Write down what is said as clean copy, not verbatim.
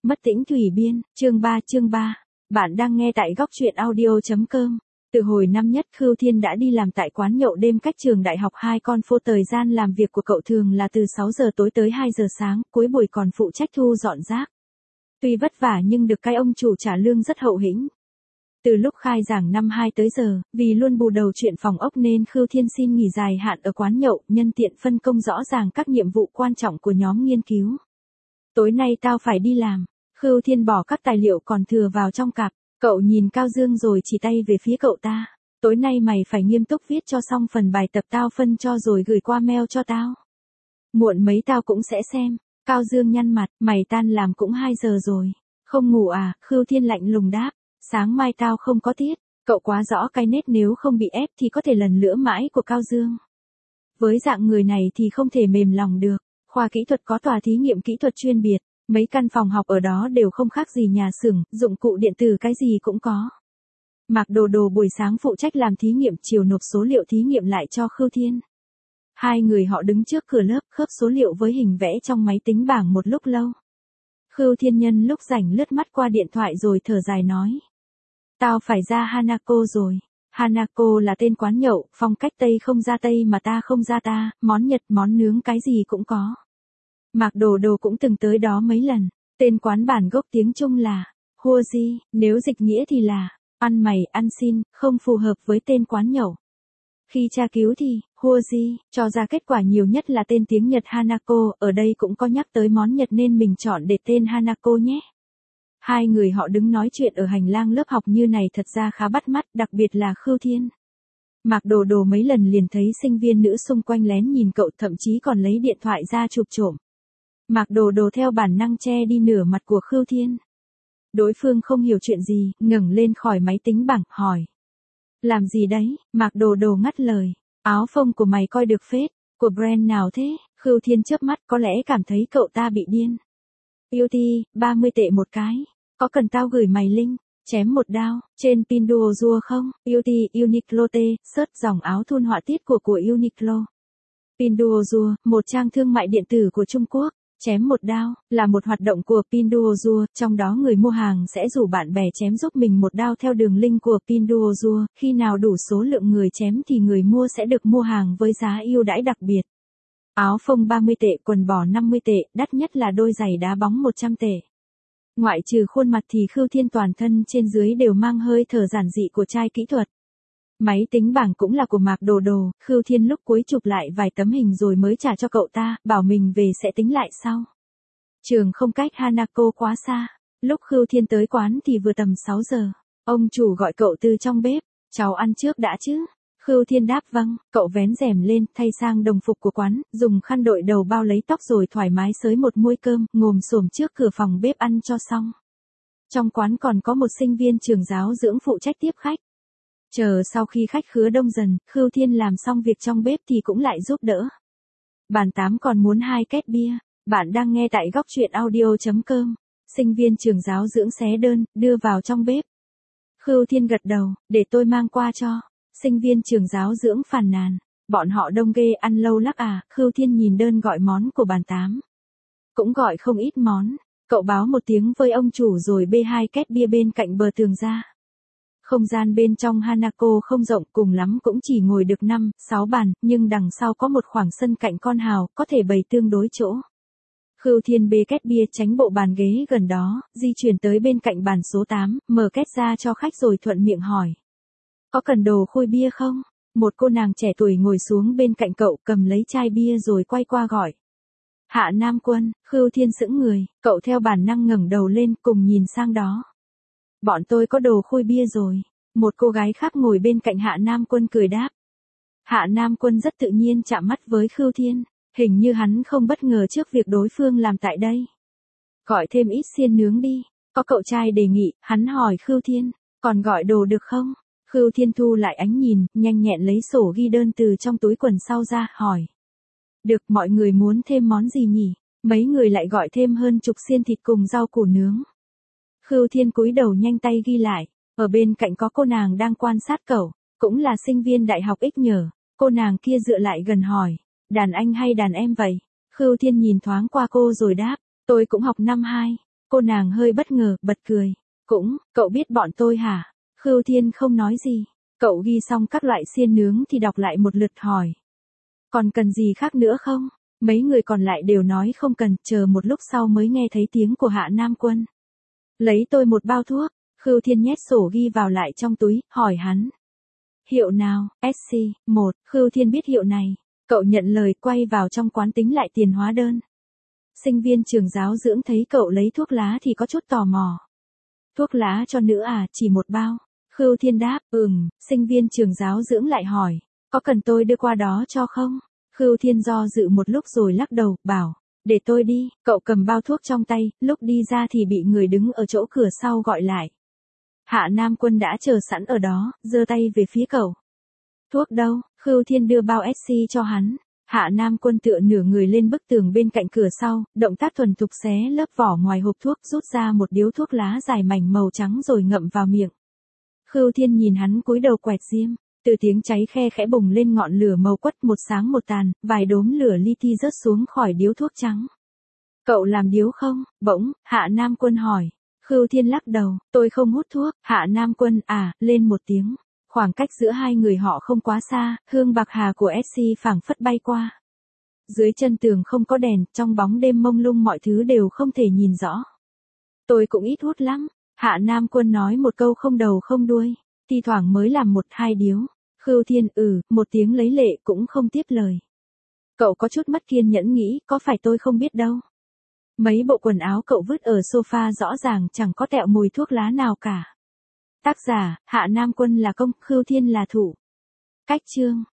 Mất tĩnh thủy biên, chương 3. Bạn đang nghe tại góc truyện audio.com. Từ hồi năm nhất Khưu Thiên đã đi làm tại quán nhậu đêm cách trường đại học 2 con phố, thời gian làm việc của cậu thường là từ 6 giờ tối tới 2 giờ sáng, cuối buổi còn phụ trách thu dọn rác. Tuy vất vả nhưng được cái ông chủ trả lương rất hậu hĩnh. Từ lúc khai giảng năm 2 tới giờ, vì luôn bù đầu chuyện phòng ốc nên Khưu Thiên xin nghỉ dài hạn ở quán nhậu, nhân tiện phân công rõ ràng các nhiệm vụ quan trọng của nhóm nghiên cứu. Tối nay tao phải đi làm. Khưu Thiên bỏ các tài liệu còn thừa vào trong cặp. Cậu nhìn Cao Dương rồi chỉ tay về phía cậu ta. Tối nay mày phải nghiêm túc viết cho xong phần bài tập tao phân cho rồi gửi qua mail cho tao. Muộn mấy tao cũng sẽ xem. Cao Dương nhăn mặt, mày tan làm cũng 2 giờ rồi. Không ngủ à? Khưu Thiên lạnh lùng đáp. Sáng mai tao không có tiết. Cậu quá rõ cái nết nếu không bị ép thì có thể lần lữa mãi của Cao Dương. Với dạng người này thì không thể mềm lòng được. Khoa kỹ thuật có tòa thí nghiệm kỹ thuật chuyên biệt. Mấy căn phòng học ở đó đều không khác gì nhà xưởng, dụng cụ điện tử cái gì cũng có. Mạc Đồ Đồ buổi sáng phụ trách làm thí nghiệm, chiều nộp số liệu thí nghiệm lại cho Khưu Thiên. Hai người họ đứng trước cửa lớp khớp số liệu với hình vẽ trong máy tính bảng một lúc lâu. Khưu Thiên nhân lúc rảnh lướt mắt qua điện thoại rồi thở dài nói. Tao phải ra Hanako rồi. Hanako là tên quán nhậu, phong cách Tây không ra Tây mà ta không ra ta, món Nhật món nướng cái gì cũng có. Mạc Đồ Đồ cũng từng tới đó mấy lần. Tên quán bản gốc tiếng Trung là Huoji, nếu dịch nghĩa thì là ăn mày ăn xin, không phù hợp với tên quán nhậu. Khi tra cứu thì Huoji cho ra kết quả nhiều nhất là tên tiếng Nhật Hanako, ở đây cũng có nhắc tới món Nhật nên mình chọn để tên Hanako nhé. Hai người họ đứng nói chuyện ở hành lang lớp học như này thật ra khá bắt mắt, đặc biệt là Khưu Thiên. Mạc Đồ Đồ mấy lần liền thấy sinh viên nữ xung quanh lén nhìn cậu, thậm chí còn lấy điện thoại ra chụp trộm. Mạc Đồ Đồ theo bản năng che đi nửa mặt của Khưu Thiên. Đối phương không hiểu chuyện gì, ngẩng lên khỏi máy tính bảng, hỏi. Làm gì đấy? Mạc Đồ Đồ ngắt lời. Áo phông của mày coi được phết, của brand nào thế? Khưu Thiên chớp mắt, có lẽ cảm thấy cậu ta bị điên. Beauty, 30 tệ một cái. Có cần tao gửi mày link, chém một đao, trên Pinduoduo không? Beauty, Uniqlo T, search dòng áo thun họa tiết của Uniqlo. Pinduoduo, một trang thương mại điện tử của Trung Quốc. Chém một đao, là một hoạt động của Pinduoduo, trong đó người mua hàng sẽ rủ bạn bè chém giúp mình một đao theo đường link của Pinduoduo, khi nào đủ số lượng người chém thì người mua sẽ được mua hàng với giá ưu đãi đặc biệt. Áo phông 30 tệ, quần bò 50 tệ, đắt nhất là đôi giày đá bóng 100 tệ. Ngoại trừ khuôn mặt thì Khưu Thiên toàn thân trên dưới đều mang hơi thở giản dị của trai kỹ thuật. Máy tính bảng cũng là của Mạc Đồ Đồ, Khưu Thiên lúc cuối chụp lại vài tấm hình rồi mới trả cho cậu ta, bảo mình về sẽ tính lại sau. Trường không cách Hanako quá xa. Lúc Khưu Thiên tới quán thì vừa tầm 6 giờ. Ông chủ gọi cậu từ trong bếp, cháu ăn trước đã chứ? Khưu Thiên đáp vâng, cậu vén rèm lên, thay sang đồng phục của quán, dùng khăn đội đầu bao lấy tóc rồi thoải mái xới một muôi cơm, ngồm xổm trước cửa phòng bếp ăn cho xong. Trong quán còn có một sinh viên trường giáo dưỡng phụ trách tiếp khách. Chờ sau khi khách khứa đông dần, Khưu Thiên làm xong việc trong bếp thì cũng lại giúp đỡ. Bàn 8 còn muốn 2 két bia. Bạn đang nghe tại góc truyện audio.com. Sinh viên trường giáo dưỡng xé đơn, đưa vào trong bếp. Khưu Thiên gật đầu, để tôi mang qua cho. Sinh viên trường giáo dưỡng phàn nàn. Bọn họ đông ghê, ăn lâu lắc à? Khưu Thiên nhìn đơn gọi món của bàn 8. Cũng gọi không ít món. Cậu báo một tiếng với ông chủ rồi bê 2 két bia bên cạnh bờ tường ra. Không gian bên trong Hanako không rộng, cùng lắm cũng chỉ ngồi được 5, 6 bàn, nhưng đằng sau có một khoảng sân cạnh con hào, có thể bày tương đối chỗ. Khưu Thiên bê két bia tránh bộ bàn ghế gần đó, di chuyển tới bên cạnh bàn số 8, mở két ra cho khách rồi thuận miệng hỏi. Có cần đồ khui bia không? Một cô nàng trẻ tuổi ngồi xuống bên cạnh cậu, cầm lấy chai bia rồi quay qua gọi. Hạ Nam Quân. Khưu Thiên sững người, cậu theo bản năng ngẩng đầu lên cùng nhìn sang đó. Bọn tôi có đồ khui bia rồi. Một cô gái khác ngồi bên cạnh Hạ Nam Quân cười đáp. Hạ Nam Quân rất tự nhiên chạm mắt với Khưu Thiên. Hình như hắn không bất ngờ trước việc đối phương làm tại đây. Gọi thêm ít xiên nướng đi. Có cậu trai đề nghị, hắn hỏi Khưu Thiên. Còn gọi đồ được không? Khưu Thiên thu lại ánh nhìn, nhanh nhẹn lấy sổ ghi đơn từ trong túi quần sau ra, hỏi. Được, mọi người muốn thêm món gì nhỉ? Mấy người lại gọi thêm hơn chục xiên thịt cùng rau củ nướng. Khưu Thiên cúi đầu nhanh tay ghi lại. Ở bên cạnh có cô nàng đang quan sát cậu, cũng là sinh viên đại học X nhờ. Cô nàng kia dựa lại gần hỏi. Đàn anh hay đàn em vậy? Khưu Thiên nhìn thoáng qua cô rồi đáp. Tôi cũng học năm 2. Cô nàng hơi bất ngờ, bật cười. Cũng, cậu biết bọn tôi hả? Khưu Thiên không nói gì. Cậu ghi xong các loại xiên nướng thì đọc lại một lượt hỏi. Còn cần gì khác nữa không? Mấy người còn lại đều nói không cần, chờ một lúc sau mới nghe thấy tiếng của Hạ Nam Quân. Lấy tôi một bao thuốc. Khưu Thiên nhét sổ ghi vào lại trong túi, hỏi hắn. Hiệu nào? SC1. Khưu Thiên biết hiệu này. Cậu nhận lời, quay vào trong quán tính lại tiền hóa đơn. Sinh viên trường giáo dưỡng thấy cậu lấy thuốc lá thì có chút tò mò. Thuốc lá cho nữ à, chỉ một bao. Khưu Thiên đáp, sinh viên trường giáo dưỡng lại hỏi. Có cần tôi đưa qua đó cho không? Khưu Thiên do dự một lúc rồi lắc đầu, bảo. Để tôi đi. Cậu cầm bao thuốc trong tay, lúc đi ra thì bị người đứng ở chỗ cửa sau gọi lại. Hạ Nam Quân đã chờ sẵn ở đó, giơ tay về phía cậu. Thuốc đâu? Khưu Thiên đưa bao SC cho hắn. Hạ Nam Quân tựa nửa người lên bức tường bên cạnh cửa sau, động tác thuần thục xé lớp vỏ ngoài hộp thuốc, rút ra một điếu thuốc lá dài mảnh màu trắng rồi ngậm vào miệng. Khưu Thiên nhìn hắn cúi đầu quẹt diêm, từ tiếng cháy khe khẽ bùng lên ngọn lửa màu quất, một sáng một tàn, vài đốm lửa li ti rớt xuống khỏi điếu thuốc trắng. Cậu làm điếu không? Bỗng, Hạ Nam Quân hỏi. Khưu Thiên lắc đầu, tôi không hút thuốc. Hạ Nam Quân, lên một tiếng. Khoảng cách giữa hai người họ không quá xa, hương bạc hà của SC phảng phất bay qua. Dưới chân tường không có đèn, trong bóng đêm mông lung mọi thứ đều không thể nhìn rõ. Tôi cũng ít hút lắm. Hạ Nam Quân nói một câu không đầu không đuôi, thi thoảng mới làm một hai điếu. Khưu Thiên một tiếng lấy lệ cũng không tiếp lời. Cậu có chút mất kiên nhẫn nghĩ, có phải tôi không biết đâu. Mấy bộ quần áo cậu vứt ở sofa rõ ràng chẳng có tẹo mùi thuốc lá nào cả. Tác giả, Hạ Nam Quân là công, Khưu Thiên là thủ. Cách chương.